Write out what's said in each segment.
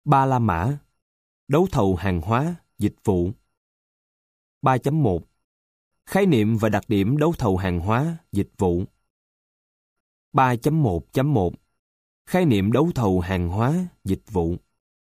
Ba la mã, đấu thầu hàng hóa, dịch vụ. 3.1 Khái niệm và đặc điểm đấu thầu hàng hóa, dịch vụ. 3.1.1 Khái niệm đấu thầu hàng hóa, dịch vụ.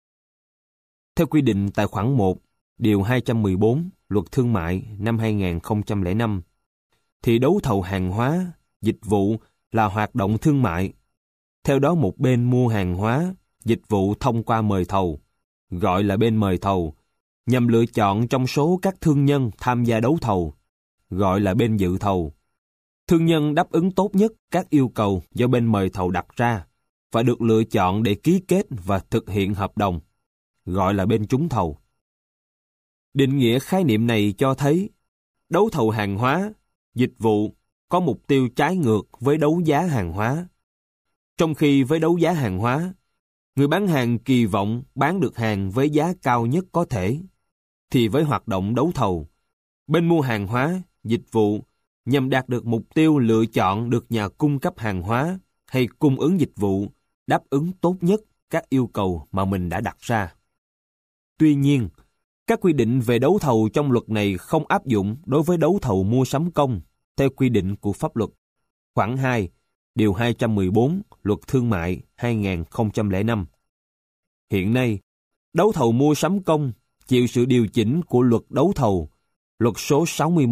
Theo quy định tại khoản 1, điều 214 Luật Thương mại năm 2005, thì đấu thầu hàng hóa, dịch vụ là hoạt động thương mại. Theo đó, một bên mua hàng hóa, dịch vụ thông qua mời thầu, gọi là bên mời thầu, nhằm lựa chọn trong số các thương nhân tham gia đấu thầu, gọi là bên dự thầu. Thương nhân đáp ứng tốt nhất các yêu cầu do bên mời thầu đặt ra và được lựa chọn để ký kết và thực hiện hợp đồng, gọi là bên trúng thầu. Định nghĩa khái niệm này cho thấy đấu thầu hàng hóa, dịch vụ có mục tiêu trái ngược với đấu giá hàng hóa. Trong khi với đấu giá hàng hóa, người bán hàng kỳ vọng bán được hàng với giá cao nhất có thể, thì với hoạt động đấu thầu, bên mua hàng hóa, dịch vụ nhằm đạt được mục tiêu lựa chọn được nhà cung cấp hàng hóa hay cung ứng dịch vụ đáp ứng tốt nhất các yêu cầu mà mình đã đặt ra. Tuy nhiên, các quy định về đấu thầu trong luật này không áp dụng đối với đấu thầu mua sắm công theo quy định của pháp luật. Khoản 2, điều 214 Luật Thương mại 2005. Hiện nay, đấu thầu mua sắm công chịu sự điều chỉnh của Luật Đấu thầu, Luật số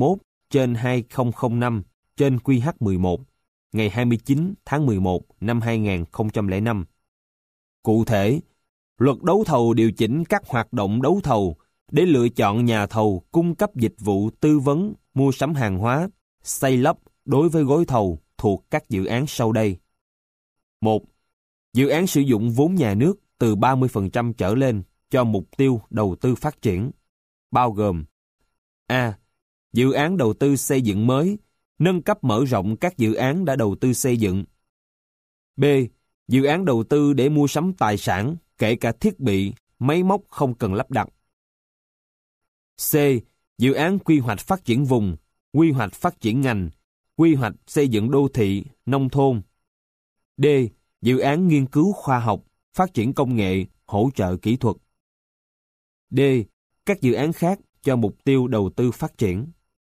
61/2005 trên QH11 ngày 29 tháng 11 năm 2005. Cụ thể, Luật Đấu thầu điều chỉnh các hoạt động đấu thầu để lựa chọn nhà thầu cung cấp dịch vụ tư vấn, mua sắm hàng hóa, xây lắp đối với gói thầu thuộc các dự án sau đây. 1. Dự án sử dụng vốn nhà nước từ 30% trở lên cho mục tiêu đầu tư phát triển, bao gồm: A. Dự án đầu tư xây dựng mới, nâng cấp mở rộng các dự án đã đầu tư xây dựng. B. Dự án đầu tư để mua sắm tài sản, kể cả thiết bị, máy móc không cần lắp đặt. C. Dự án quy hoạch phát triển vùng, quy hoạch phát triển ngành, quy hoạch xây dựng đô thị, nông thôn. D. Dự án nghiên cứu khoa học, phát triển công nghệ, hỗ trợ kỹ thuật. D. Các dự án khác cho mục tiêu đầu tư phát triển.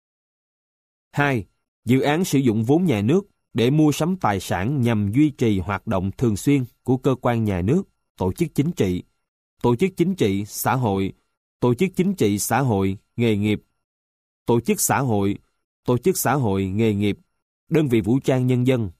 2. Dự án sử dụng vốn nhà nước để mua sắm tài sản nhằm duy trì hoạt động thường xuyên của cơ quan nhà nước, tổ chức chính trị, xã hội, tổ chức chính trị xã hội, nghề nghiệp, tổ chức xã hội, nghề nghiệp, đơn vị vũ trang nhân dân.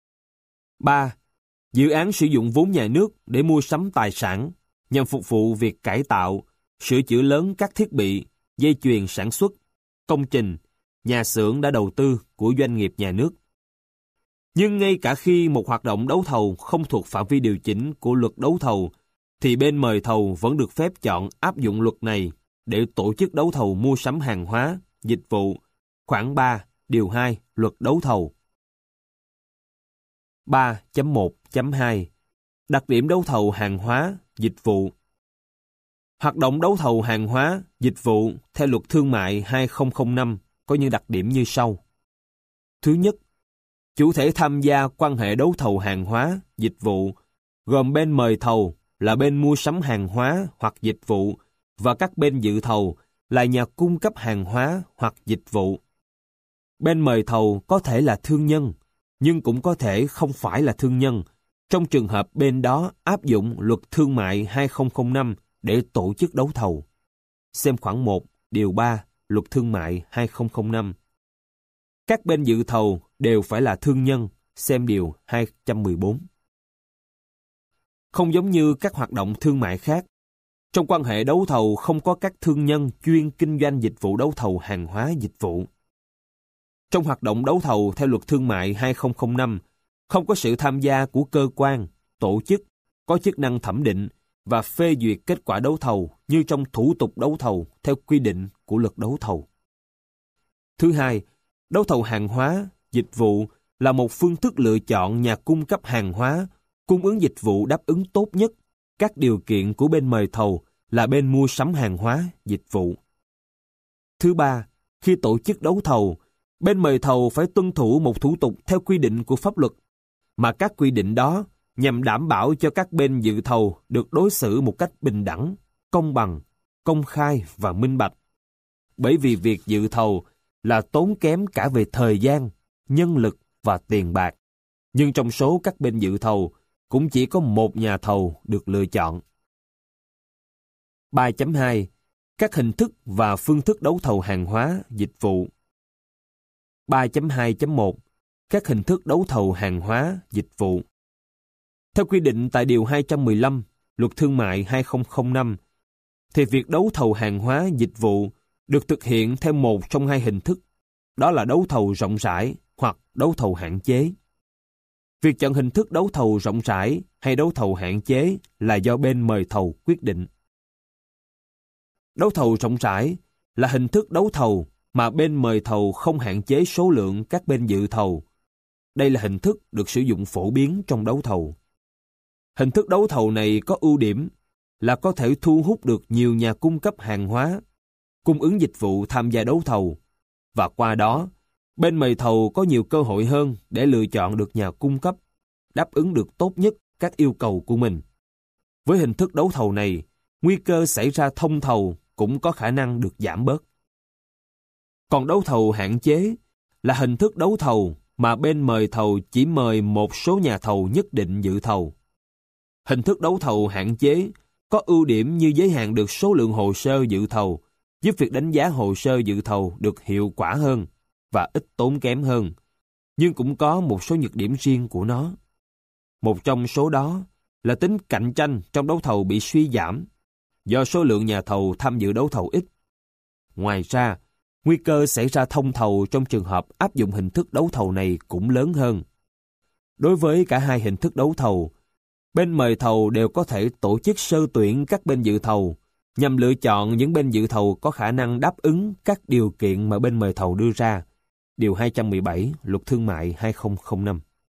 3. Dự án sử dụng vốn nhà nước để mua sắm tài sản nhằm phục vụ việc cải tạo, sửa chữa lớn các thiết bị, dây chuyền sản xuất, công trình, nhà xưởng đã đầu tư của doanh nghiệp nhà nước. Nhưng ngay cả khi một hoạt động đấu thầu không thuộc phạm vi điều chỉnh của Luật Đấu thầu, thì bên mời thầu vẫn được phép chọn áp dụng luật này để tổ chức đấu thầu mua sắm hàng hóa, dịch vụ, khoản 3, điều 2 Luật Đấu thầu. 3.1.2 Đặc điểm đấu thầu hàng hóa, dịch vụ. Hoạt động đấu thầu hàng hóa, dịch vụ theo Luật Thương mại 2005 có những đặc điểm như sau. Thứ nhất, chủ thể tham gia quan hệ đấu thầu hàng hóa, dịch vụ gồm bên mời thầu là bên mua sắm hàng hóa hoặc dịch vụ và các bên dự thầu là nhà cung cấp hàng hóa hoặc dịch vụ. Bên mời thầu có thể là thương nhân, nhưng cũng có thể không phải là thương nhân, trong trường hợp bên đó áp dụng Luật Thương mại 2005 để tổ chức đấu thầu. Xem khoản 1, điều 3, Luật Thương mại 2005. Các bên dự thầu đều phải là thương nhân, xem điều 214. Không giống như các hoạt động thương mại khác, trong quan hệ đấu thầu không có các thương nhân chuyên kinh doanh dịch vụ đấu thầu hàng hóa dịch vụ. Trong hoạt động đấu thầu theo Luật Thương mại 2005, không có sự tham gia của cơ quan, tổ chức có chức năng thẩm định và phê duyệt kết quả đấu thầu như trong thủ tục đấu thầu theo quy định của Luật Đấu thầu. Thứ hai, đấu thầu hàng hóa, dịch vụ là một phương thức lựa chọn nhà cung cấp hàng hóa, cung ứng dịch vụ đáp ứng tốt nhất các điều kiện của bên mời thầu là bên mua sắm hàng hóa, dịch vụ. Thứ ba, khi tổ chức đấu thầu, bên mời thầu phải tuân thủ một thủ tục theo quy định của pháp luật, mà các quy định đó nhằm đảm bảo cho các bên dự thầu được đối xử một cách bình đẳng, công bằng, công khai và minh bạch. Bởi vì việc dự thầu là tốn kém cả về thời gian, nhân lực và tiền bạc. Nhưng trong số các bên dự thầu, cũng chỉ có một nhà thầu được lựa chọn. 3.2. Các hình thức và phương thức đấu thầu hàng hóa, dịch vụ. 3.2.1. Các hình thức đấu thầu hàng hóa, dịch vụ. Theo quy định tại Điều 215, Luật Thương mại 2005, thì việc đấu thầu hàng hóa, dịch vụ được thực hiện theo một trong hai hình thức, đó là đấu thầu rộng rãi hoặc đấu thầu hạn chế. Việc chọn hình thức đấu thầu rộng rãi hay đấu thầu hạn chế là do bên mời thầu quyết định. Đấu thầu rộng rãi là hình thức đấu thầu mà bên mời thầu không hạn chế số lượng các bên dự thầu. Đây là hình thức được sử dụng phổ biến trong đấu thầu. Hình thức đấu thầu này có ưu điểm là có thể thu hút được nhiều nhà cung cấp hàng hóa, cung ứng dịch vụ tham gia đấu thầu, và qua đó, bên mời thầu có nhiều cơ hội hơn để lựa chọn được nhà cung cấp, đáp ứng được tốt nhất các yêu cầu của mình. Với hình thức đấu thầu này, nguy cơ xảy ra thông thầu cũng có khả năng được giảm bớt. Còn đấu thầu hạn chế là hình thức đấu thầu mà bên mời thầu chỉ mời một số nhà thầu nhất định dự thầu. Hình thức đấu thầu hạn chế có ưu điểm như giới hạn được số lượng hồ sơ dự thầu, giúp việc đánh giá hồ sơ dự thầu được hiệu quả hơn và ít tốn kém hơn, nhưng cũng có một số nhược điểm riêng của nó. Một trong số đó là tính cạnh tranh trong đấu thầu bị suy giảm do số lượng nhà thầu tham dự đấu thầu ít. Ngoài ra, nguy cơ xảy ra thông thầu trong trường hợp áp dụng hình thức đấu thầu này cũng lớn hơn. Đối với cả hai hình thức đấu thầu, bên mời thầu đều có thể tổ chức sơ tuyển các bên dự thầu nhằm lựa chọn những bên dự thầu có khả năng đáp ứng các điều kiện mà bên mời thầu đưa ra. Điều 217 Luật Thương mại 2005.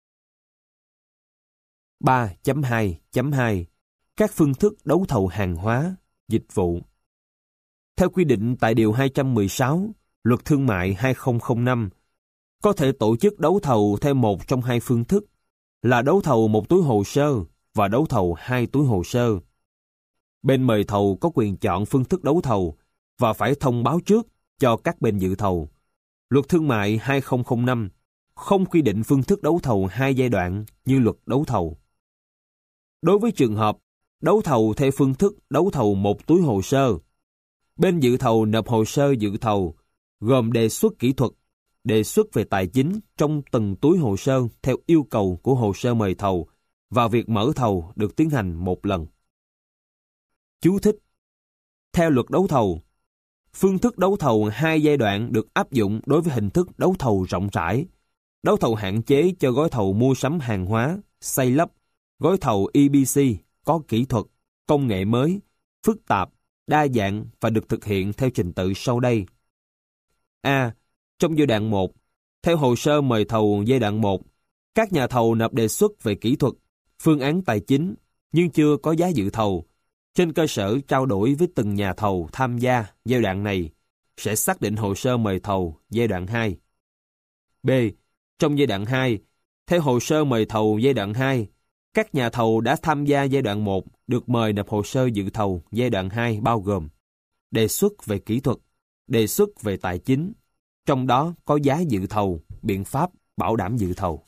3.2.2 Các phương thức đấu thầu hàng hóa, dịch vụ. Theo quy định tại Điều 216 Luật Thương mại 2005, có thể tổ chức đấu thầu theo một trong hai phương thức là đấu thầu một túi hồ sơ và đấu thầu hai túi hồ sơ. Bên mời thầu có quyền chọn phương thức đấu thầu và phải thông báo trước cho các bên dự thầu. Luật Thương mại 2005 không quy định phương thức đấu thầu hai giai đoạn như luật đấu thầu. Đối với trường hợp đấu thầu theo phương thức đấu thầu một túi hồ sơ, bên dự thầu nộp hồ sơ dự thầu gồm đề xuất kỹ thuật, đề xuất về tài chính trong từng túi hồ sơ theo yêu cầu của hồ sơ mời thầu, và việc mở thầu được tiến hành một lần. Chú thích: Theo luật đấu thầu, phương thức đấu thầu hai giai đoạn được áp dụng đối với hình thức đấu thầu rộng rãi, đấu thầu hạn chế cho gói thầu mua sắm hàng hóa, xây lắp, gói thầu EPC có kỹ thuật, công nghệ mới, phức tạp, đa dạng và được thực hiện theo trình tự sau đây. A. Trong giai đoạn 1, theo hồ sơ mời thầu giai đoạn 1, các nhà thầu nộp đề xuất về kỹ thuật, phương án tài chính nhưng chưa có giá dự thầu. Trên cơ sở trao đổi với từng nhà thầu tham gia giai đoạn này, sẽ xác định hồ sơ mời thầu giai đoạn 2. B. Trong giai đoạn 2, theo hồ sơ mời thầu giai đoạn 2, các nhà thầu đã tham gia giai đoạn 1 được mời nộp hồ sơ dự thầu giai đoạn 2 bao gồm đề xuất về kỹ thuật, đề xuất về tài chính, trong đó có giá dự thầu, biện pháp bảo đảm dự thầu.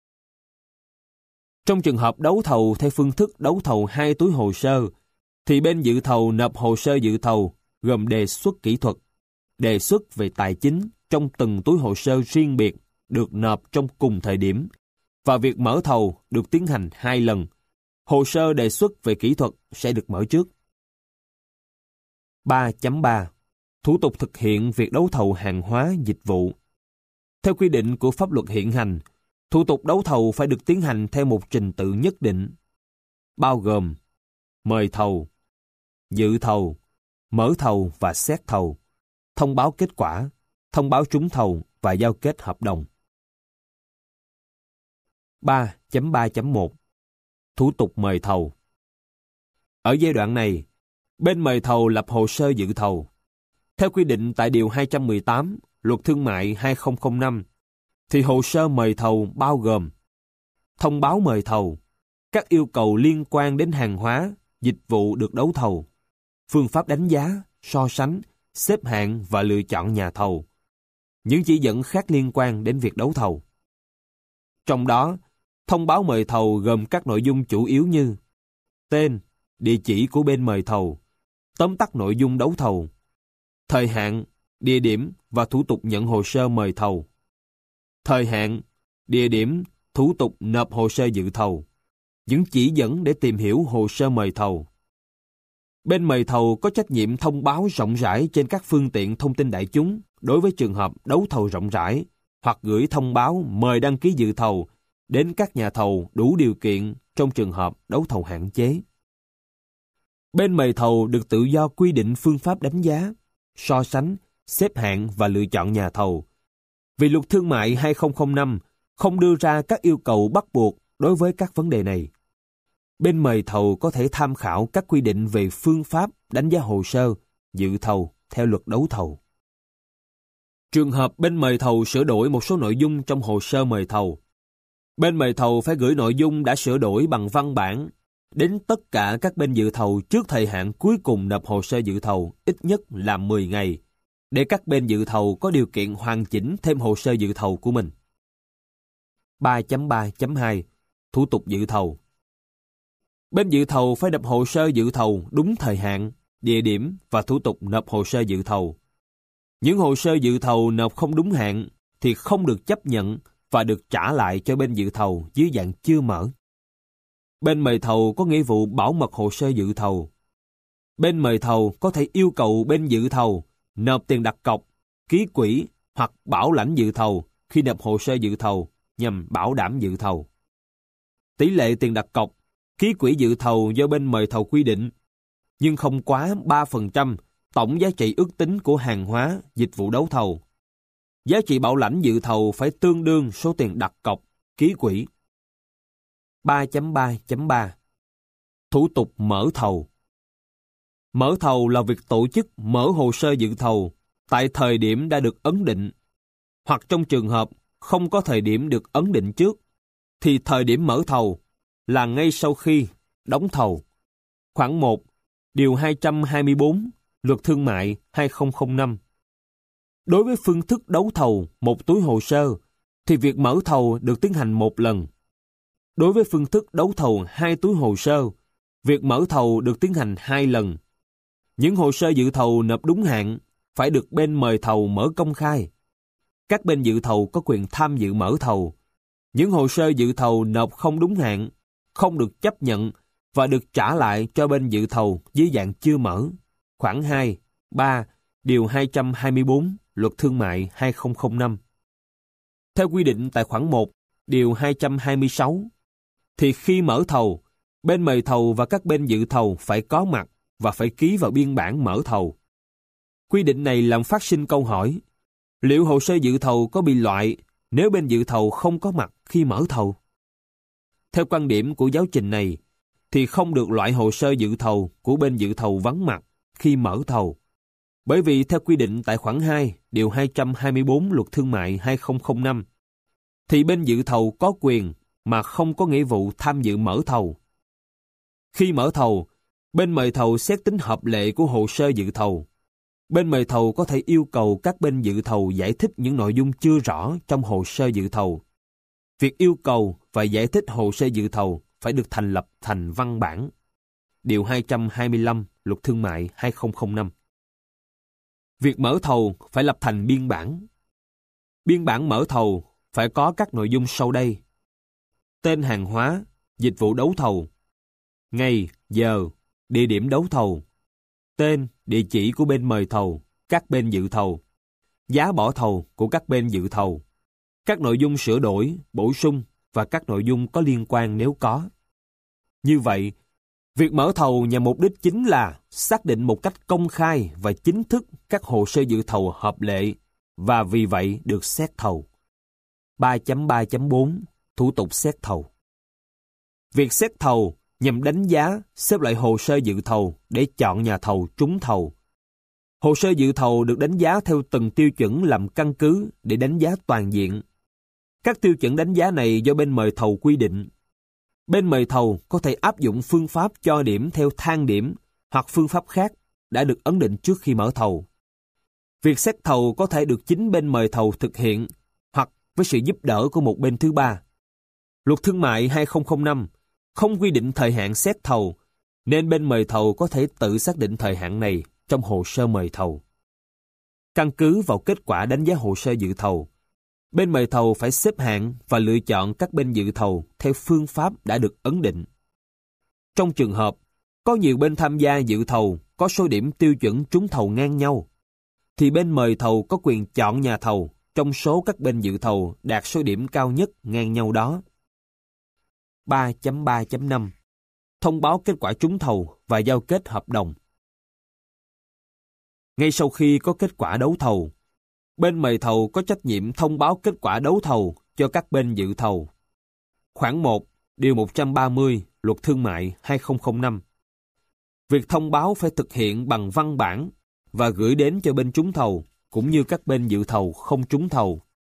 Trong trường hợp đấu thầu theo phương thức đấu thầu hai túi hồ sơ, thì bên dự thầu nộp hồ sơ dự thầu gồm đề xuất kỹ thuật, đề xuất về tài chính trong từng túi hồ sơ riêng biệt được nộp trong cùng thời điểm, và việc mở thầu được tiến hành 2 lần. Hồ sơ đề xuất về kỹ thuật sẽ được mở trước. 3.3 Thủ tục thực hiện việc đấu thầu hàng hóa, dịch vụ. Theo quy định của pháp luật hiện hành, thủ tục đấu thầu phải được tiến hành theo một trình tự nhất định, bao gồm mời thầu, dự thầu, mở thầu và xét thầu, thông báo kết quả, thông báo trúng thầu và giao kết hợp đồng. 3.3.1 Thủ tục mời thầu. Ở giai đoạn này, bên mời thầu lập hồ sơ dự thầu. Theo quy định tại Điều 218 Luật Thương mại 2005, thì hồ sơ mời thầu bao gồm thông báo mời thầu, các yêu cầu liên quan đến hàng hóa, dịch vụ được đấu thầu, phương pháp đánh giá, so sánh, xếp hạng và lựa chọn nhà thầu, những chỉ dẫn khác liên quan đến việc đấu thầu. Trong đó, thông báo mời thầu gồm các nội dung chủ yếu như tên, địa chỉ của bên mời thầu, tóm tắt nội dung đấu thầu, thời hạn, địa điểm và thủ tục nhận hồ sơ mời thầu, thời hạn, địa điểm, thủ tục nộp hồ sơ dự thầu, những chỉ dẫn để tìm hiểu hồ sơ mời thầu. Bên mời thầu có trách nhiệm thông báo rộng rãi trên các phương tiện thông tin đại chúng đối với trường hợp đấu thầu rộng rãi, hoặc gửi thông báo mời đăng ký dự thầu đến các nhà thầu đủ điều kiện trong trường hợp đấu thầu hạn chế. Bên mời thầu được tự do quy định phương pháp đánh giá, so sánh, xếp hạng và lựa chọn nhà thầu. Vì Luật Thương mại 2005 không đưa ra các yêu cầu bắt buộc đối với các vấn đề này. Bên mời thầu có thể tham khảo các quy định về phương pháp đánh giá hồ sơ, dự thầu theo Luật đấu thầu. Trường hợp bên mời thầu sửa đổi một số nội dung trong hồ sơ mời thầu, bên mời thầu phải gửi nội dung đã sửa đổi bằng văn bản đến tất cả các bên dự thầu trước thời hạn cuối cùng nộp hồ sơ dự thầu ít nhất là 10 ngày, để các bên dự thầu có điều kiện hoàn chỉnh thêm hồ sơ dự thầu của mình. 3.3.2 Thủ tục dự thầu. Bên dự thầu phải nộp hồ sơ dự thầu đúng thời hạn, địa điểm và thủ tục nộp hồ sơ dự thầu. Những hồ sơ dự thầu nộp không đúng hạn thì không được chấp nhận và được trả lại cho bên dự thầu dưới dạng chưa mở. Bên mời thầu có nghĩa vụ bảo mật hồ sơ dự thầu. Bên mời thầu có thể yêu cầu bên dự thầu nộp tiền đặt cọc, ký quỹ hoặc bảo lãnh dự thầu khi nộp hồ sơ dự thầu nhằm bảo đảm dự thầu. Tỷ lệ tiền đặt cọc, ký quỹ dự thầu do bên mời thầu quy định, nhưng không quá 3% tổng giá trị ước tính của hàng hóa, dịch vụ đấu thầu. Giá trị bảo lãnh dự thầu phải tương đương số tiền đặt cọc, ký quỹ. 3.3.3 Thủ tục mở thầu. Mở thầu là việc tổ chức mở hồ sơ dự thầu tại thời điểm đã được ấn định, hoặc trong trường hợp không có thời điểm được ấn định trước, thì thời điểm mở thầu là ngay sau khi đóng thầu. Khoản 1, Điều 224, Luật Thương mại 2005. Đối với phương thức đấu thầu một túi hồ sơ, thì việc mở thầu được tiến hành một lần. Đối với phương thức đấu thầu 2 túi hồ sơ, việc mở thầu được tiến hành 2 lần. Những hồ sơ dự thầu nộp đúng hạn phải được bên mời thầu mở công khai. Các bên dự thầu có quyền tham dự mở thầu. Những hồ sơ dự thầu nộp không đúng hạn không được chấp nhận và được trả lại cho bên dự thầu dưới dạng chưa mở. Khoản 2, 3, Điều 224, Luật Thương mại 2005. Theo quy định tại khoản 1, Điều 226, thì khi mở thầu, bên mời thầu và các bên dự thầu phải có mặt và phải ký vào biên bản mở thầu. Quy định này làm phát sinh câu hỏi, liệu hồ sơ dự thầu có bị loại nếu bên dự thầu không có mặt khi mở thầu? Theo quan điểm của giáo trình này, thì không được loại hồ sơ dự thầu của bên dự thầu vắng mặt khi mở thầu. Bởi vì theo quy định tại khoản 2, Điều 224 Luật Thương mại 2005, thì bên dự thầu có quyền mà không có nghĩa vụ tham dự mở thầu. Khi mở thầu, bên mời thầu xét tính hợp lệ của hồ sơ dự thầu. Bên mời thầu có thể yêu cầu các bên dự thầu giải thích những nội dung chưa rõ trong hồ sơ dự thầu. Việc yêu cầu và giải thích hồ sơ dự thầu phải được thành lập thành văn bản. Điều 225 Luật Thương mại 2005. Việc mở thầu phải lập thành biên bản. Biên bản mở thầu phải có các nội dung sau đây: tên hàng hóa, dịch vụ đấu thầu, ngày, giờ, địa điểm đấu thầu, tên, địa chỉ của bên mời thầu, các bên dự thầu, giá bỏ thầu của các bên dự thầu, các nội dung sửa đổi, bổ sung và các nội dung có liên quan nếu có. Như vậy, việc mở thầu nhằm mục đích chính là xác định một cách công khai và chính thức các hồ sơ dự thầu hợp lệ và vì vậy được xét thầu. 3.3.4 Thủ tục xét thầu. Việc xét thầu nhằm đánh giá, xếp loại hồ sơ dự thầu để chọn nhà thầu trúng thầu. Hồ sơ dự thầu được đánh giá theo từng tiêu chuẩn làm căn cứ để đánh giá toàn diện. Các tiêu chuẩn đánh giá này do bên mời thầu quy định. bên mời thầu có thể áp dụng phương pháp cho điểm theo thang điểm hoặc phương pháp khác đã được ấn định trước khi mở thầu. Việc xét thầu có thể được chính bên mời thầu thực hiện hoặc với sự giúp đỡ của một bên thứ ba. Luật Thương mại 2005 không quy định thời hạn xét thầu, nên bên mời thầu có thể tự xác định thời hạn này trong hồ sơ mời thầu. Căn cứ vào kết quả đánh giá hồ sơ dự thầu, bên mời thầu phải xếp hạng và lựa chọn các bên dự thầu theo phương pháp đã được ấn định. Trong trường hợp có nhiều bên tham gia dự thầu có số điểm tiêu chuẩn trúng thầu ngang nhau, thì bên mời thầu có quyền chọn nhà thầu trong số các bên dự thầu đạt số điểm cao nhất ngang nhau đó. 3.3.5 Thông báo kết quả trúng thầu và giao kết hợp đồng. Ngay sau khi có kết quả đấu thầu, bên mời thầu có trách nhiệm thông báo kết quả đấu thầu cho các bên dự thầu. Khoản 1, Điều 130 Luật Thương mại 2005. Việc thông báo phải thực hiện bằng văn bản và gửi đến cho bên trúng thầu cũng như các bên dự thầu không trúng thầu.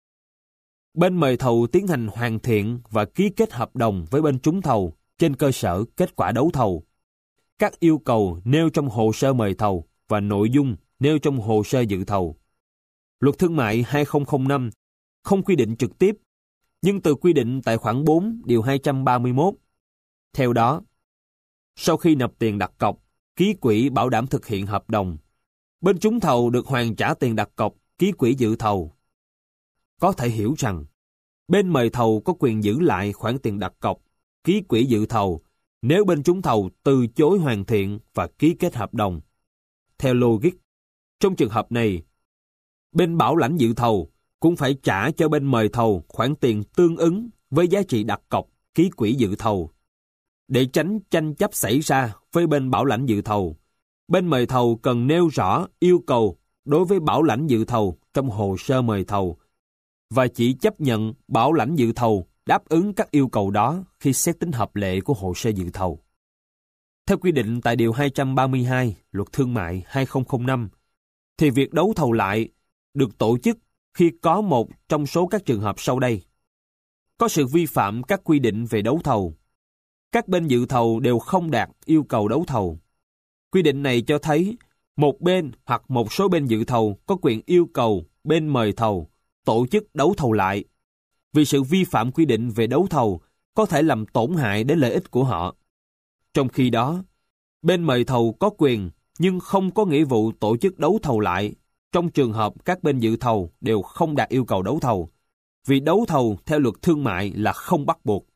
Bên mời thầu tiến hành hoàn thiện và ký kết hợp đồng với bên trúng thầu trên cơ sở kết quả đấu thầu. Các yêu cầu nêu trong hồ sơ mời thầu và nội dung nêu trong hồ sơ dự thầu. Luật Thương mại 2005 không quy định trực tiếp, nhưng từ quy định tại khoản 4 điều 231. Theo đó, sau khi nộp tiền đặt cọc, ký quỹ bảo đảm thực hiện hợp đồng, bên trúng thầu được hoàn trả tiền đặt cọc, ký quỹ dự thầu. Có thể hiểu rằng, bên mời thầu có quyền giữ lại khoản tiền đặt cọc, ký quỹ dự thầu nếu bên trúng thầu từ chối hoàn thiện và ký kết hợp đồng. Theo logic, trong trường hợp này, bên bảo lãnh dự thầu cũng phải trả cho bên mời thầu khoản tiền tương ứng với giá trị đặt cọc, ký quỹ dự thầu. Để tránh tranh chấp xảy ra với bên bảo lãnh dự thầu, bên mời thầu cần nêu rõ yêu cầu đối với bảo lãnh dự thầu trong hồ sơ mời thầu và chỉ chấp nhận bảo lãnh dự thầu đáp ứng các yêu cầu đó khi xét tính hợp lệ của hồ sơ dự thầu. Theo quy định tại Điều 232 Luật Thương mại 2005, thì việc đấu thầu lại được tổ chức khi có một trong số các trường hợp sau đây. Có sự vi phạm các quy định về đấu thầu. Các bên dự thầu đều không đạt yêu cầu đấu thầu. Quy định này cho thấy một bên hoặc một số bên dự thầu có quyền yêu cầu bên mời thầu tổ chức đấu thầu lại, vì sự vi phạm quy định về đấu thầu có thể làm tổn hại đến lợi ích của họ. Trong khi đó, bên mời thầu có quyền nhưng không có nghĩa vụ tổ chức đấu thầu lại trong trường hợp các bên dự thầu đều không đạt yêu cầu đấu thầu, vì đấu thầu theo luật thương mại là không bắt buộc.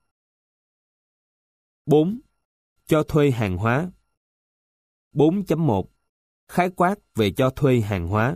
4. Cho thuê hàng hóa. 4.1 Khái quát về cho thuê hàng hóa.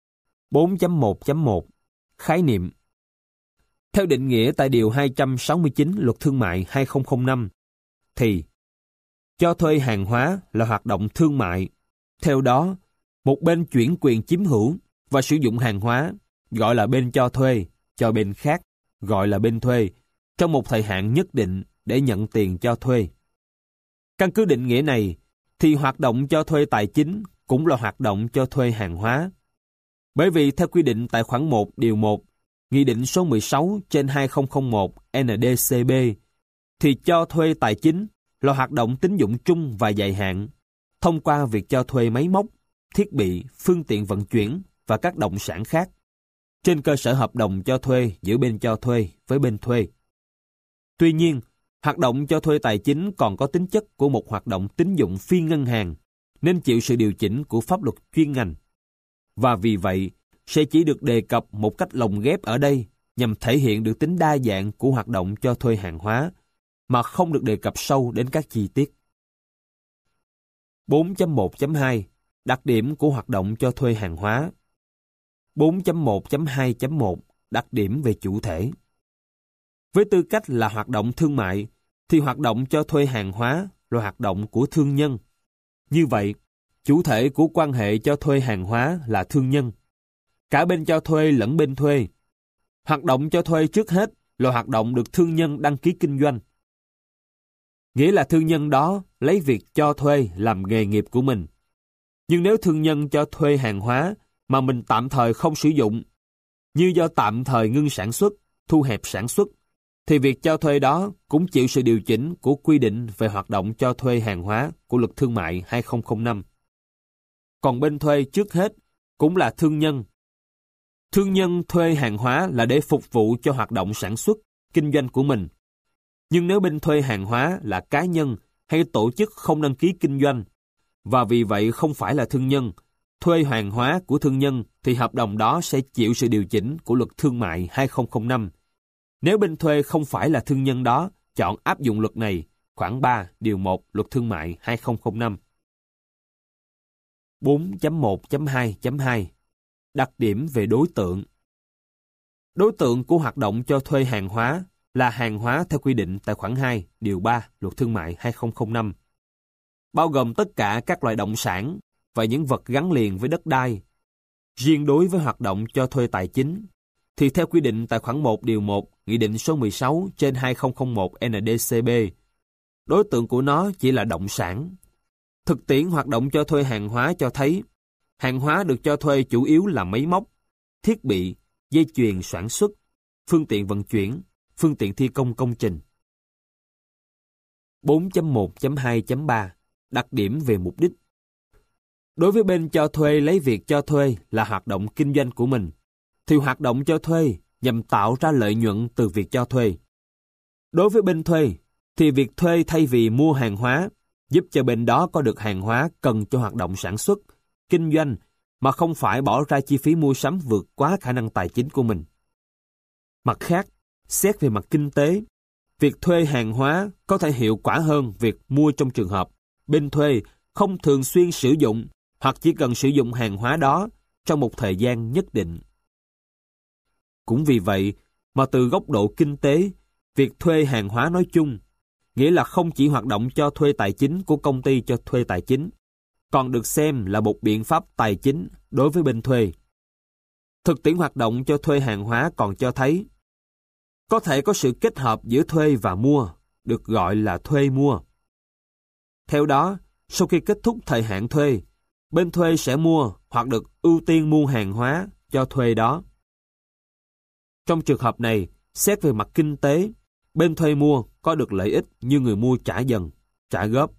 4.1.1 Khái niệm. Theo định nghĩa tại Điều 269 Luật Thương mại 2005, thì cho thuê hàng hóa là hoạt động thương mại. Theo đó, một bên chuyển quyền chiếm hữu và sử dụng hàng hóa, gọi là bên cho thuê, cho bên khác, gọi là bên thuê, trong một thời hạn nhất định để nhận tiền cho thuê. Căn cứ định nghĩa này, thì hoạt động cho thuê tài chính cũng là hoạt động cho thuê hàng hóa. Bởi vì theo quy định tại khoản 1 điều 1, Nghị định số 16/2001 NDCB, thì cho thuê tài chính là hoạt động tín dụng chung và dài hạn, thông qua việc cho thuê máy móc, thiết bị, phương tiện vận chuyển và các động sản khác, trên cơ sở hợp đồng cho thuê giữa bên cho thuê với bên thuê. Tuy nhiên, hoạt động cho thuê tài chính còn có tính chất của một hoạt động tín dụng phi ngân hàng, nên chịu sự điều chỉnh của pháp luật chuyên ngành. Và vì vậy, sẽ chỉ được đề cập một cách lồng ghép ở đây nhằm thể hiện được tính đa dạng của hoạt động cho thuê hàng hóa, mà không được đề cập sâu đến các chi tiết. 4.1.2 Đặc điểm của hoạt động cho thuê hàng hóa. 4.1.2.1 Đặc điểm về chủ thể. Với tư cách là hoạt động thương mại, thì hoạt động cho thuê hàng hóa là hoạt động của thương nhân. Như vậy, chủ thể của quan hệ cho thuê hàng hóa là thương nhân, cả bên cho thuê lẫn bên thuê. Hoạt động cho thuê trước hết là hoạt động được thương nhân đăng ký kinh doanh. Nghĩa là thương nhân đó lấy việc cho thuê làm nghề nghiệp của mình. Nhưng nếu thương nhân cho thuê hàng hóa mà mình tạm thời không sử dụng, như do tạm thời ngưng sản xuất, thu hẹp sản xuất, thì việc cho thuê đó cũng chịu sự điều chỉnh của quy định về hoạt động cho thuê hàng hóa của Luật Thương mại 2005. Còn bên thuê trước hết cũng là thương nhân. Thương nhân thuê hàng hóa là để phục vụ cho hoạt động sản xuất, kinh doanh của mình. Nhưng nếu bên thuê hàng hóa là cá nhân hay tổ chức không đăng ký kinh doanh, và vì vậy không phải là thương nhân, thuê hàng hóa của thương nhân thì hợp đồng đó sẽ chịu sự điều chỉnh của Luật Thương mại 2005. Nếu bên thuê không phải là thương nhân đó, chọn áp dụng luật này, khoản 3, điều 1 Luật Thương mại 2005. 4.1.2.2 Đặc điểm về đối tượng. Đối tượng của hoạt động cho thuê hàng hóa là hàng hóa theo quy định tại khoản 2, điều 3 Luật Thương mại 2005, bao gồm tất cả các loại động sản và những vật gắn liền với đất đai. Riêng đối với hoạt động cho thuê tài chính, thì theo quy định tại khoản 1 điều 1 Nghị định số 16/2001 NDCB, đối tượng của nó chỉ là động sản. Thực tiễn hoạt động cho thuê hàng hóa cho thấy, hàng hóa được cho thuê chủ yếu là máy móc, thiết bị, dây chuyền sản xuất, phương tiện vận chuyển, phương tiện thi công công trình. 4.1.2.3 Đặc điểm về mục đích. Đối với bên cho thuê lấy việc cho thuê là hoạt động kinh doanh của mình, thì hoạt động cho thuê nhằm tạo ra lợi nhuận từ việc cho thuê. Đối với bên thuê, thì việc thuê thay vì mua hàng hóa, giúp cho bên đó có được hàng hóa cần cho hoạt động sản xuất, kinh doanh, mà không phải bỏ ra chi phí mua sắm vượt quá khả năng tài chính của mình. Mặt khác, xét về mặt kinh tế, việc thuê hàng hóa có thể hiệu quả hơn việc mua trong trường hợp bên thuê không thường xuyên sử dụng hoặc chỉ cần sử dụng hàng hóa đó trong một thời gian nhất định. Cũng vì vậy mà từ góc độ kinh tế, việc thuê hàng hóa nói chung, nghĩa là không chỉ hoạt động cho thuê tài chính của công ty cho thuê tài chính, còn được xem là một biện pháp tài chính đối với bên thuê. Thực tiễn hoạt động cho thuê hàng hóa còn cho thấy, có thể có sự kết hợp giữa thuê và mua, được gọi là thuê mua. Theo đó, sau khi kết thúc thời hạn thuê, bên thuê sẽ mua hoặc được ưu tiên mua hàng hóa cho thuê đó. Trong trường hợp này, xét về mặt kinh tế, bên thuê mua có được lợi ích như người mua trả dần, trả góp.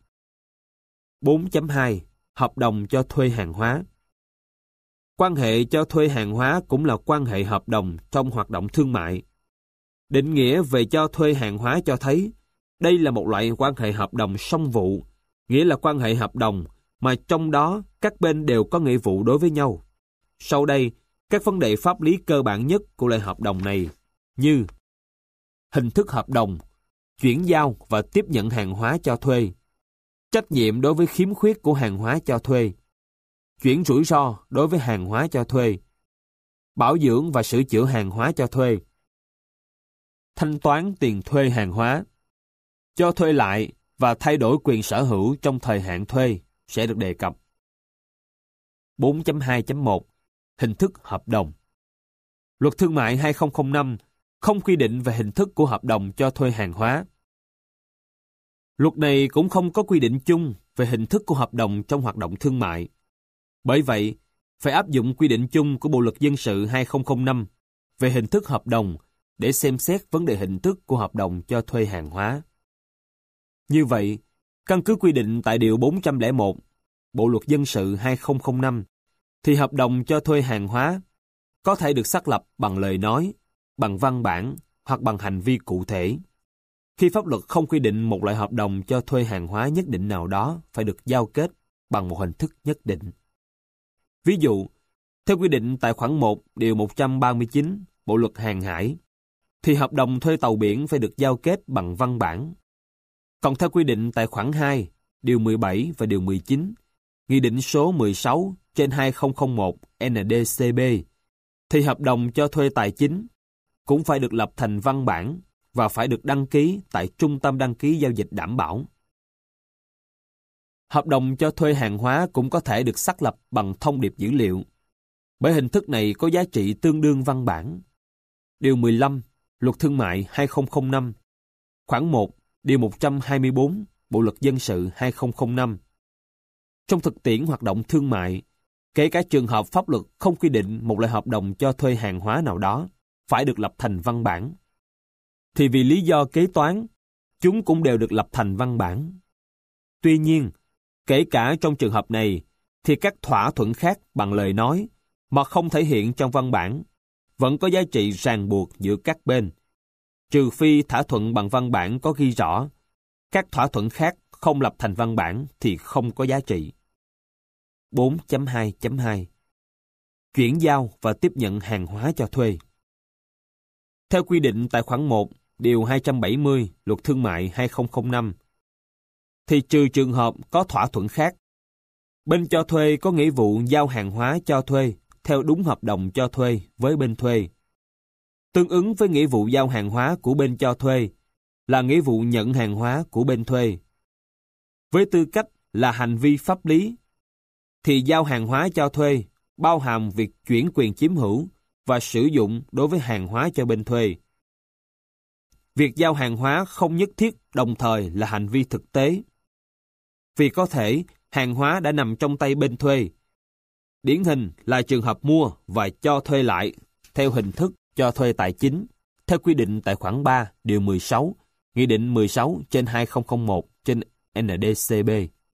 4.2 Hợp đồng cho thuê hàng hóa. Quan hệ cho thuê hàng hóa cũng là quan hệ hợp đồng trong hoạt động thương mại. Định nghĩa về cho thuê hàng hóa cho thấy, đây là một loại quan hệ hợp đồng song vụ, nghĩa là quan hệ hợp đồng mà trong đó các bên đều có nghĩa vụ đối với nhau. Sau đây, các vấn đề pháp lý cơ bản nhất của loại hợp đồng này như hình thức hợp đồng, chuyển giao và tiếp nhận hàng hóa cho thuê, trách nhiệm đối với khiếm khuyết của hàng hóa cho thuê, chuyển rủi ro đối với hàng hóa cho thuê, bảo dưỡng và sửa chữa hàng hóa cho thuê, thanh toán tiền thuê hàng hóa, cho thuê lại và thay đổi quyền sở hữu trong thời hạn thuê sẽ được đề cập. 4.2.1 Hình thức hợp đồng. Luật Thương mại 2005 không quy định về hình thức của hợp đồng cho thuê hàng hóa. Luật này cũng không có quy định chung về hình thức của hợp đồng trong hoạt động thương mại. Bởi vậy, phải áp dụng quy định chung của Bộ Luật Dân sự 2005 về hình thức hợp đồng để xem xét vấn đề hình thức của hợp đồng cho thuê hàng hóa. Như vậy, căn cứ quy định tại Điều 401 Bộ Luật Dân sự 2005, thì hợp đồng cho thuê hàng hóa có thể được xác lập bằng lời nói, bằng văn bản hoặc bằng hành vi cụ thể. Khi pháp luật không quy định một loại hợp đồng cho thuê hàng hóa nhất định nào đó phải được giao kết bằng một hình thức nhất định. Ví dụ, theo quy định tại khoản 1 điều 139 Bộ Luật Hàng hải, thì hợp đồng thuê tàu biển phải được giao kết bằng văn bản. Còn theo quy định tại khoản 2 điều 17 và điều 19 Nghị định số 16/2001 NDCB, thì hợp đồng cho thuê tài chính cũng phải được lập thành văn bản và phải được đăng ký tại Trung tâm Đăng ký Giao dịch Đảm bảo. Hợp đồng cho thuê hàng hóa cũng có thể được xác lập bằng thông điệp dữ liệu, bởi hình thức này có giá trị tương đương văn bản. Điều 15 Luật Thương mại 2005, khoản 1 điều 124 Bộ Luật Dân sự 2005. Trong thực tiễn hoạt động thương mại, kể cả trường hợp pháp luật không quy định một loại hợp đồng cho thuê hàng hóa nào đó phải được lập thành văn bản. thì vì lý do kế toán, chúng cũng đều được lập thành văn bản. Tuy nhiên, kể cả trong trường hợp này, thì các thỏa thuận khác bằng lời nói mà không thể hiện trong văn bản vẫn có giá trị ràng buộc giữa các bên, trừ phi thỏa thuận bằng văn bản có ghi rõ các thỏa thuận khác không lập thành văn bản thì không có giá trị. 4.2.2 Chuyển giao và tiếp nhận hàng hóa cho thuê. Theo quy định tại khoản 1, điều 270 Luật Thương mại 2005, thì trừ trường hợp có thỏa thuận khác, bên cho thuê có nghĩa vụ giao hàng hóa cho thuê theo đúng hợp đồng cho thuê với bên thuê. Tương ứng với nghĩa vụ giao hàng hóa của bên cho thuê là nghĩa vụ nhận hàng hóa của bên thuê. Với tư cách là hành vi pháp lý, thì giao hàng hóa cho thuê bao hàm việc chuyển quyền chiếm hữu và sử dụng đối với hàng hóa cho bên thuê. Việc giao hàng hóa không nhất thiết đồng thời là hành vi thực tế, vì có thể hàng hóa đã nằm trong tay bên thuê. Điển hình là trường hợp mua và cho thuê lại theo hình thức cho thuê tài chính, theo quy định tại khoản 3, điều 16, Nghị định 16/2001/ND-CB.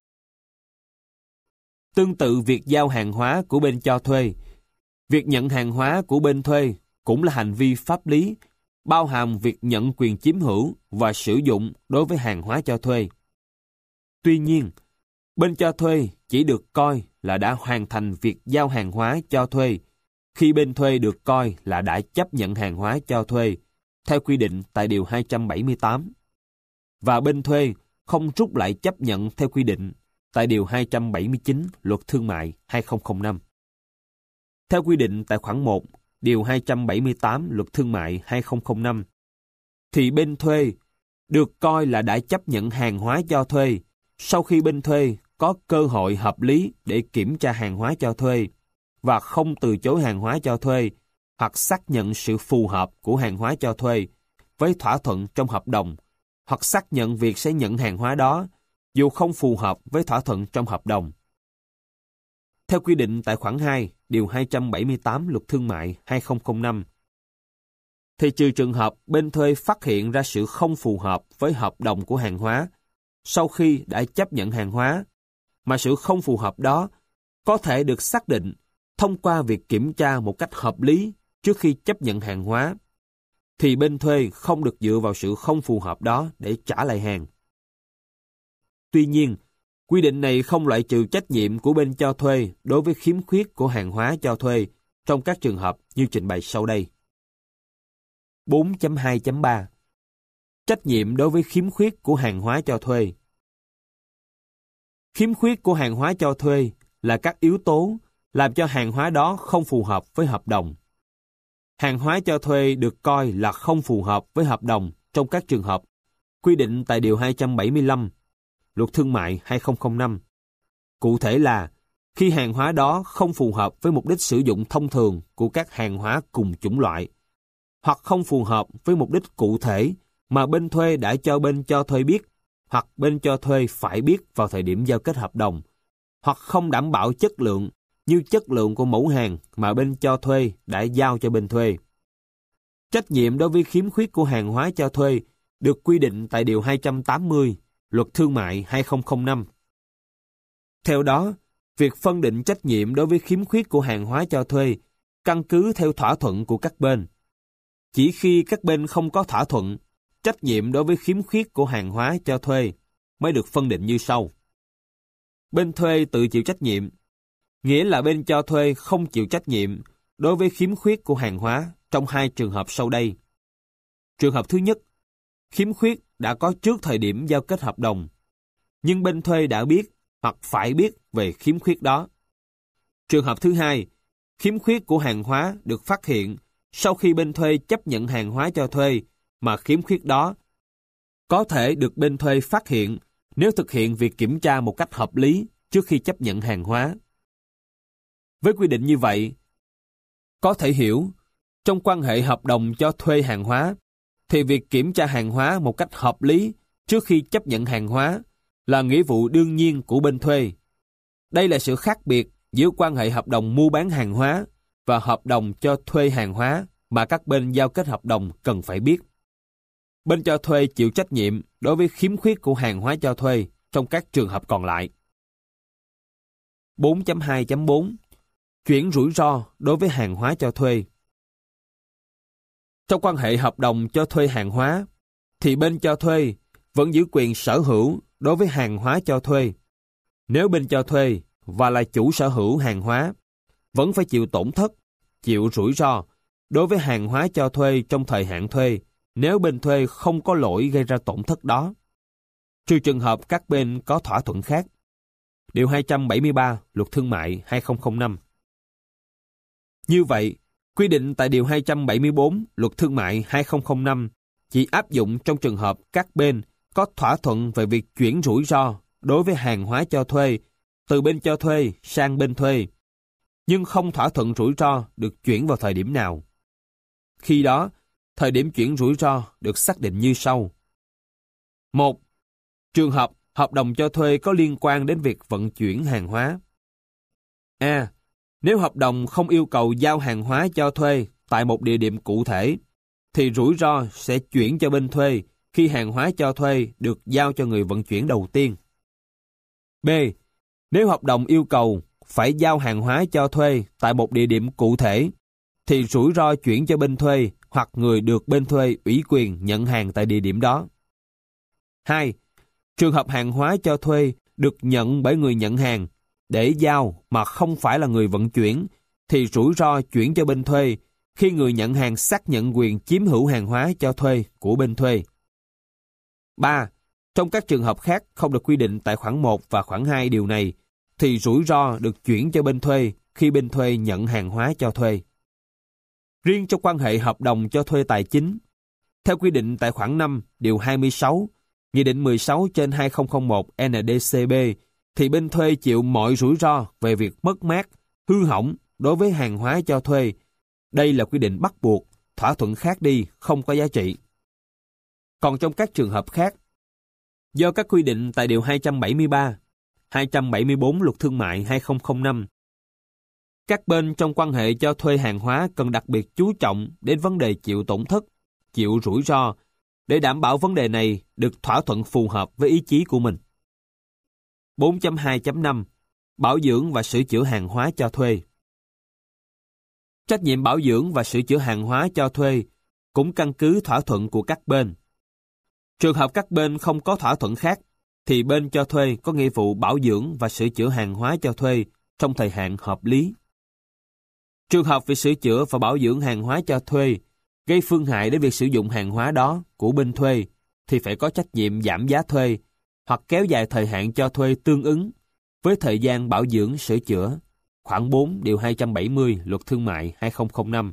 Tương tự việc giao hàng hóa của bên cho thuê, việc nhận hàng hóa của bên thuê cũng là hành vi pháp lý, bao hàm việc nhận quyền chiếm hữu và sử dụng đối với hàng hóa cho thuê. Tuy nhiên, bên cho thuê chỉ được coi là đã hoàn thành việc giao hàng hóa cho thuê khi bên thuê được coi là đã chấp nhận hàng hóa cho thuê theo quy định tại điều 278, và bên thuê không rút lại chấp nhận theo quy định tại điều 279 Luật Thương mại 2005. Theo quy định tại khoản 1, điều 278 Luật Thương mại 2005, thì bên thuê được coi là đã chấp nhận hàng hóa cho thuê sau khi bên thuê có cơ hội hợp lý để kiểm tra hàng hóa cho thuê và không từ chối hàng hóa cho thuê hoặc xác nhận sự phù hợp của hàng hóa cho thuê với thỏa thuận trong hợp đồng, hoặc xác nhận việc sẽ nhận hàng hóa đó dù không phù hợp với thỏa thuận trong hợp đồng. Theo quy định tại khoản 2, điều 278 Luật Thương mại 2005, thì trừ trường hợp bên thuê phát hiện ra sự không phù hợp với hợp đồng của hàng hóa sau khi đã chấp nhận hàng hóa, mà sự không phù hợp đó có thể được xác định thông qua việc kiểm tra một cách hợp lý trước khi chấp nhận hàng hóa, thì bên thuê không được dựa vào sự không phù hợp đó để trả lại hàng. Tuy nhiên, quy định này không loại trừ trách nhiệm của bên cho thuê đối với khiếm khuyết của hàng hóa cho thuê trong các trường hợp như trình bày sau đây. 4.2.3 Trách nhiệm đối với khiếm khuyết của hàng hóa cho thuê. Khiếm khuyết của hàng hóa cho thuê là các yếu tố làm cho hàng hóa đó không phù hợp với hợp đồng. Hàng hóa cho thuê được coi là không phù hợp với hợp đồng trong các trường hợp quy định tại điều 275 Luật Thương mại 2005. Cụ thể là khi hàng hóa đó không phù hợp với mục đích sử dụng thông thường của các hàng hóa cùng chủng loại, hoặc không phù hợp với mục đích cụ thể mà bên thuê đã cho bên cho thuê biết, hoặc bên cho thuê phải biết vào thời điểm giao kết hợp đồng, hoặc không đảm bảo chất lượng như chất lượng của mẫu hàng mà bên cho thuê đã giao cho bên thuê. Trách nhiệm đối với khiếm khuyết của hàng hóa cho thuê được quy định tại điều 280 Luật Thương mại 2005. Theo đó, việc phân định trách nhiệm đối với khiếm khuyết của hàng hóa cho thuê căn cứ theo thỏa thuận của các bên. Chỉ khi các bên không có thỏa thuận, trách nhiệm đối với khiếm khuyết của hàng hóa cho thuê mới được phân định như sau. Bên thuê tự chịu trách nhiệm, nghĩa là bên cho thuê không chịu trách nhiệm đối với khiếm khuyết của hàng hóa trong hai trường hợp sau đây. Trường hợp thứ nhất, khiếm khuyết đã có trước thời điểm giao kết hợp đồng, nhưng bên thuê đã biết hoặc phải biết về khiếm khuyết đó. Trường hợp thứ hai, khiếm khuyết của hàng hóa được phát hiện sau khi bên thuê chấp nhận hàng hóa cho thuê, mà khiếm khuyết đó có thể được bên thuê phát hiện nếu thực hiện việc kiểm tra một cách hợp lý trước khi chấp nhận hàng hóa. Với quy định như vậy, có thể hiểu, trong quan hệ hợp đồng cho thuê hàng hóa, thì việc kiểm tra hàng hóa một cách hợp lý trước khi chấp nhận hàng hóa là nghĩa vụ đương nhiên của bên thuê. Đây là sự khác biệt giữa quan hệ hợp đồng mua bán hàng hóa và hợp đồng cho thuê hàng hóa mà các bên giao kết hợp đồng cần phải biết. Bên cho thuê chịu trách nhiệm đối với khiếm khuyết của hàng hóa cho thuê trong các trường hợp còn lại. 4.2.4 Chuyển rủi ro đối với hàng hóa cho thuê. Trong quan hệ hợp đồng cho thuê hàng hóa, thì bên cho thuê vẫn giữ quyền sở hữu đối với hàng hóa cho thuê. Nếu bên cho thuê và là chủ sở hữu hàng hóa, vẫn phải chịu tổn thất, chịu rủi ro đối với hàng hóa cho thuê trong thời hạn thuê nếu bên thuê không có lỗi gây ra tổn thất đó, trừ trường hợp các bên có thỏa thuận khác. Điều 273 Luật Thương mại 2005. Như vậy, quy định tại Điều 274 Luật Thương mại 2005 chỉ áp dụng trong trường hợp các bên có thỏa thuận về việc chuyển rủi ro đối với hàng hóa cho thuê từ bên cho thuê sang bên thuê, nhưng không thỏa thuận rủi ro được chuyển vào thời điểm nào. Khi đó, thời điểm chuyển rủi ro được xác định như sau. 1. Trường hợp hợp đồng cho thuê có liên quan đến việc vận chuyển hàng hóa. A. Nếu hợp đồng không yêu cầu giao hàng hóa cho thuê tại một địa điểm cụ thể, thì rủi ro sẽ chuyển cho bên thuê khi hàng hóa cho thuê được giao cho người vận chuyển đầu tiên. B. Nếu hợp đồng yêu cầu phải giao hàng hóa cho thuê tại một địa điểm cụ thể, thì rủi ro chuyển cho bên thuê hoặc người được bên thuê ủy quyền nhận hàng tại địa điểm đó. 2. Trường hợp hàng hóa cho thuê được nhận bởi người nhận hàng để giao mà không phải là người vận chuyển, thì rủi ro chuyển cho bên thuê khi người nhận hàng xác nhận quyền chiếm hữu hàng hóa cho thuê của bên thuê. 3. Trong các trường hợp khác không được quy định tại khoản 1 và khoản 2 điều này, thì rủi ro được chuyển cho bên thuê khi bên thuê nhận hàng hóa cho thuê. Riêng trong quan hệ hợp đồng cho thuê tài chính, theo quy định tại khoản 5 điều 26, Nghị định 16/2001 NDCB, thì bên thuê chịu mọi rủi ro về việc mất mát, hư hỏng đối với hàng hóa cho thuê. Đây là quy định bắt buộc, thỏa thuận khác đi không có giá trị. Còn trong các trường hợp khác, do các quy định tại Điều 273, 274 Luật Thương mại 2005, các bên trong quan hệ cho thuê hàng hóa cần đặc biệt chú trọng đến vấn đề chịu tổn thất, chịu rủi ro, để đảm bảo vấn đề này được thỏa thuận phù hợp với ý chí của mình. 4.2.5 Bảo dưỡng và sửa chữa hàng hóa cho thuê. Trách nhiệm bảo dưỡng và sửa chữa hàng hóa cho thuê cũng căn cứ thỏa thuận của các bên. Trường hợp các bên không có thỏa thuận khác, thì bên cho thuê có nghĩa vụ bảo dưỡng và sửa chữa hàng hóa cho thuê trong thời hạn hợp lý. Trường hợp việc sửa chữa và bảo dưỡng hàng hóa cho thuê gây phương hại đến việc sử dụng hàng hóa đó của bên thuê, thì phải có trách nhiệm giảm giá thuê hoặc kéo dài thời hạn cho thuê tương ứng với thời gian bảo dưỡng sửa chữa. Khoản 4 điều 270 Luật Thương mại 2005.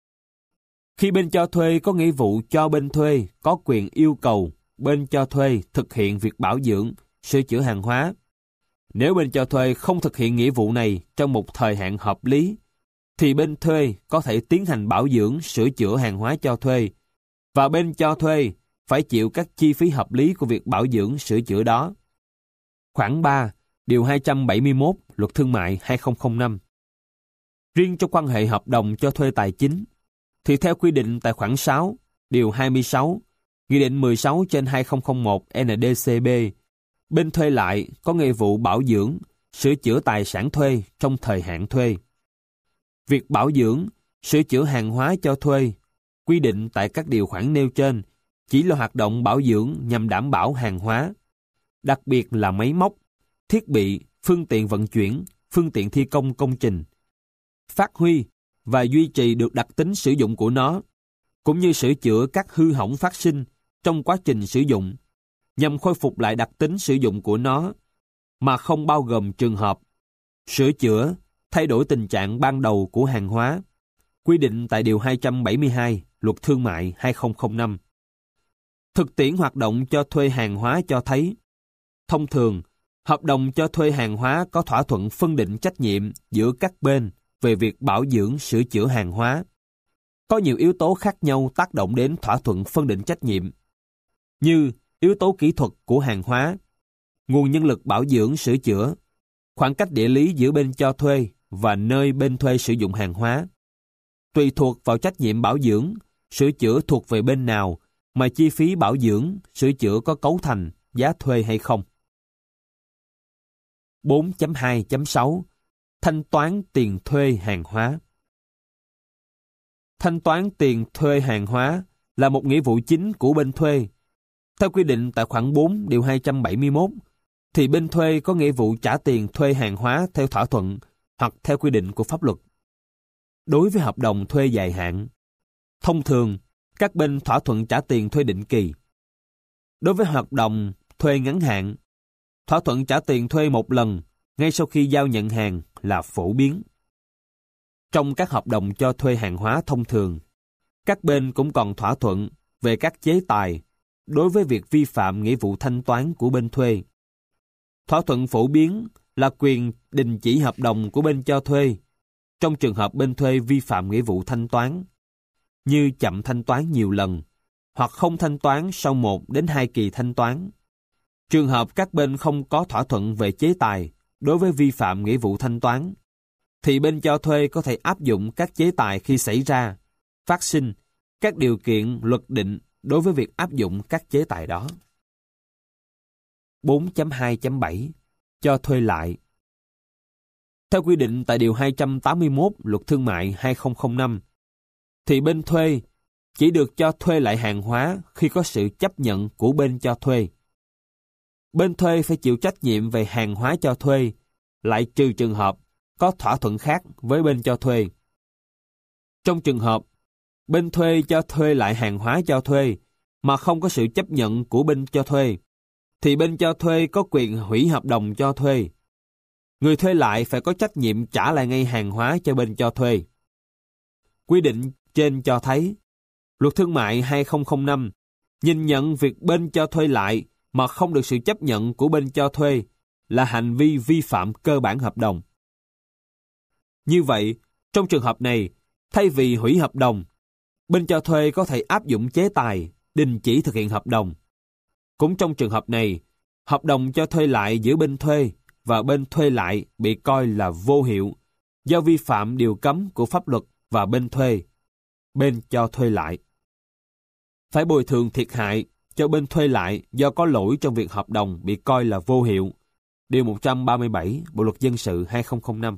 Khi bên cho thuê có nghĩa vụ cho bên thuê có quyền yêu cầu bên cho thuê thực hiện việc bảo dưỡng, sửa chữa hàng hóa. Nếu bên cho thuê không thực hiện nghĩa vụ này trong một thời hạn hợp lý, thì bên thuê có thể tiến hành bảo dưỡng, sửa chữa hàng hóa cho thuê, và bên cho thuê phải chịu các chi phí hợp lý của việc bảo dưỡng, sửa chữa đó. Khoản 3, điều 271 Luật Thương mại 2005. Riêng trong quan hệ hợp đồng cho thuê tài chính, thì theo quy định tại khoản 6, điều 26, Nghị định 16/2001 NDCB, bên thuê lại có nghĩa vụ bảo dưỡng, sửa chữa tài sản thuê trong thời hạn thuê. Việc bảo dưỡng, sửa chữa hàng hóa cho thuê, quy định tại các điều khoản nêu trên, chỉ là hoạt động bảo dưỡng nhằm đảm bảo hàng hóa, đặc biệt là máy móc, thiết bị, phương tiện vận chuyển, phương tiện thi công công trình, phát huy và duy trì được đặc tính sử dụng của nó, cũng như sửa chữa các hư hỏng phát sinh trong quá trình sử dụng, nhằm khôi phục lại đặc tính sử dụng của nó, mà không bao gồm trường hợp sửa chữa, thay đổi tình trạng ban đầu của hàng hóa, quy định tại Điều 272 Luật Thương mại 2005. Thực tiễn hoạt động cho thuê hàng hóa cho thấy, thông thường, hợp đồng cho thuê hàng hóa có thỏa thuận phân định trách nhiệm giữa các bên về việc bảo dưỡng, sửa chữa hàng hóa. Có nhiều yếu tố khác nhau tác động đến thỏa thuận phân định trách nhiệm, như yếu tố kỹ thuật của hàng hóa, nguồn nhân lực bảo dưỡng, sửa chữa, khoảng cách địa lý giữa bên cho thuê và nơi bên thuê sử dụng hàng hóa. Tùy thuộc vào trách nhiệm bảo dưỡng, sửa chữa thuộc về bên nào, mà chi phí bảo dưỡng, sửa chữa có cấu thành giá thuê hay không. 4.2.6 Thanh toán tiền thuê hàng hóa. Thanh toán tiền thuê hàng hóa là một nghĩa vụ chính của bên thuê. Theo quy định tại khoản 4 điều 271, thì bên thuê có nghĩa vụ trả tiền thuê hàng hóa theo thỏa thuận hoặc theo quy định của pháp luật. Đối với hợp đồng thuê dài hạn, thông thường các bên thỏa thuận trả tiền thuê định kỳ. Đối với hợp đồng thuê ngắn hạn, thỏa thuận trả tiền thuê một lần ngay sau khi giao nhận hàng là phổ biến. Trong các hợp đồng cho thuê hàng hóa thông thường, các bên cũng còn thỏa thuận về các chế tài đối với việc vi phạm nghĩa vụ thanh toán của bên thuê. Thỏa thuận phổ biến là quyền đình chỉ hợp đồng của bên cho thuê trong trường hợp bên thuê vi phạm nghĩa vụ thanh toán, như chậm thanh toán nhiều lần hoặc không thanh toán sau 1 đến 2 kỳ thanh toán. Trường hợp các bên không có thỏa thuận về chế tài đối với vi phạm nghĩa vụ thanh toán, thì bên cho thuê có thể áp dụng các chế tài khi xảy ra, phát sinh các điều kiện luật định đối với việc áp dụng các chế tài đó. 4.2.7 Cho thuê lại. Theo quy định tại Điều 281 Luật Thương mại 2005, thì bên thuê chỉ được cho thuê lại hàng hóa khi có sự chấp nhận của bên cho thuê. Bên thuê phải chịu trách nhiệm về hàng hóa cho thuê, lại trừ trường hợp có thỏa thuận khác với bên cho thuê. Trong trường hợp bên thuê cho thuê lại hàng hóa cho thuê mà không có sự chấp nhận của bên cho thuê, thì bên cho thuê có quyền hủy hợp đồng cho thuê. Người thuê lại phải có trách nhiệm trả lại ngay hàng hóa cho bên cho thuê. Quy định trên cho thấy, Luật Thương mại 2005 nhìn nhận việc bên cho thuê lại mà không được sự chấp nhận của bên cho thuê là hành vi vi phạm cơ bản hợp đồng. Như vậy, trong trường hợp này, thay vì hủy hợp đồng, bên cho thuê có thể áp dụng chế tài, đình chỉ thực hiện hợp đồng. Cũng trong trường hợp này, hợp đồng cho thuê lại giữa bên thuê và bên thuê lại bị coi là vô hiệu do vi phạm điều cấm của pháp luật và bên thuê. Bên cho thuê lại phải bồi thường thiệt hại cho bên thuê lại do có lỗi trong việc hợp đồng bị coi là vô hiệu. Điều 137 Bộ Luật Dân sự 2005.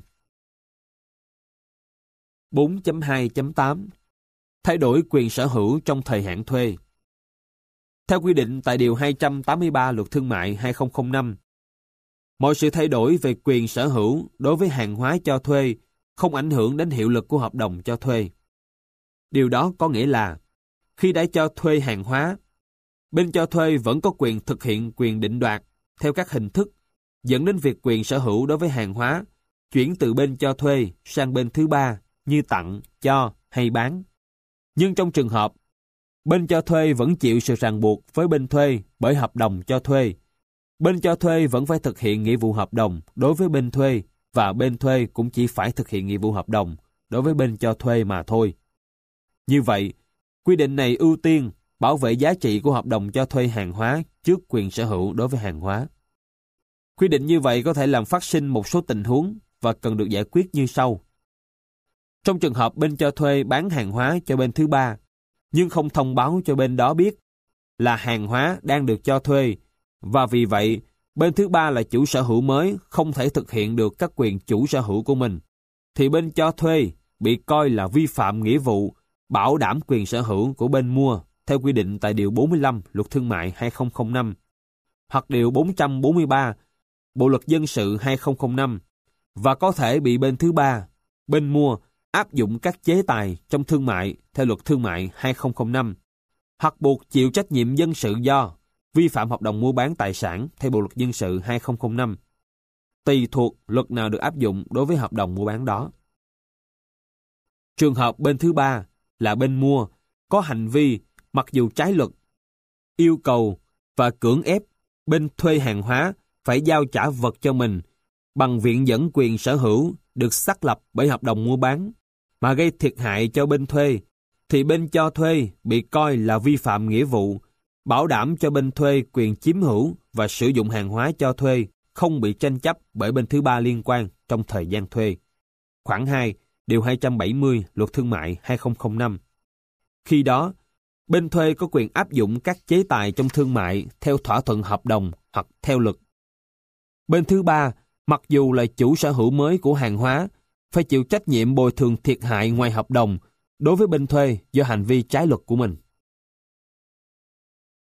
4.2.8 Thay đổi quyền sở hữu trong thời hạn thuê. Theo quy định tại Điều 283 Luật Thương mại 2005, mọi sự thay đổi về quyền sở hữu đối với hàng hóa cho thuê không ảnh hưởng đến hiệu lực của hợp đồng cho thuê. Điều đó có nghĩa là, khi đã cho thuê hàng hóa, bên cho thuê vẫn có quyền thực hiện quyền định đoạt theo các hình thức, dẫn đến việc quyền sở hữu đối với hàng hóa chuyển từ bên cho thuê sang bên thứ ba như tặng, cho hay bán. Nhưng trong trường hợp, bên cho thuê vẫn chịu sự ràng buộc với bên thuê bởi hợp đồng cho thuê, bên cho thuê vẫn phải thực hiện nghĩa vụ hợp đồng đối với bên thuê và bên thuê cũng chỉ phải thực hiện nghĩa vụ hợp đồng đối với bên cho thuê mà thôi. Như vậy, quy định này ưu tiên bảo vệ giá trị của hợp đồng cho thuê hàng hóa trước quyền sở hữu đối với hàng hóa. Quy định như vậy có thể làm phát sinh một số tình huống và cần được giải quyết như sau. Trong trường hợp bên cho thuê bán hàng hóa cho bên thứ ba, nhưng không thông báo cho bên đó biết là hàng hóa đang được cho thuê, và vì vậy bên thứ ba là chủ sở hữu mới không thể thực hiện được các quyền chủ sở hữu của mình, thì bên cho thuê bị coi là vi phạm nghĩa vụ bảo đảm quyền sở hữu của bên mua theo quy định tại Điều 45 Luật Thương mại 2005 hoặc Điều 443 Bộ Luật Dân sự 2005 và có thể bị bên thứ ba, bên mua áp dụng các chế tài trong thương mại theo Luật Thương mại 2005 hoặc buộc chịu trách nhiệm dân sự do vi phạm hợp đồng mua bán tài sản theo Bộ Luật Dân sự 2005, tùy thuộc luật nào được áp dụng đối với hợp đồng mua bán đó. Trường hợp bên thứ ba là bên mua có hành vi mặc dù trái luật, yêu cầu và cưỡng ép bên thuê hàng hóa phải giao trả vật cho mình bằng viện dẫn quyền sở hữu được xác lập bởi hợp đồng mua bán mà gây thiệt hại cho bên thuê, thì bên cho thuê bị coi là vi phạm nghĩa vụ bảo đảm cho bên thuê quyền chiếm hữu và sử dụng hàng hóa cho thuê không bị tranh chấp bởi bên thứ ba liên quan trong thời gian thuê. Khoản 2, Điều 270 Luật Thương mại 2005. Khi đó, Bên thuê có quyền áp dụng các chế tài trong thương mại theo thỏa thuận hợp đồng hoặc theo luật. Bên thứ ba, mặc dù là chủ sở hữu mới của hàng hóa, phải chịu trách nhiệm bồi thường thiệt hại ngoài hợp đồng đối với bên thuê do hành vi trái luật của mình.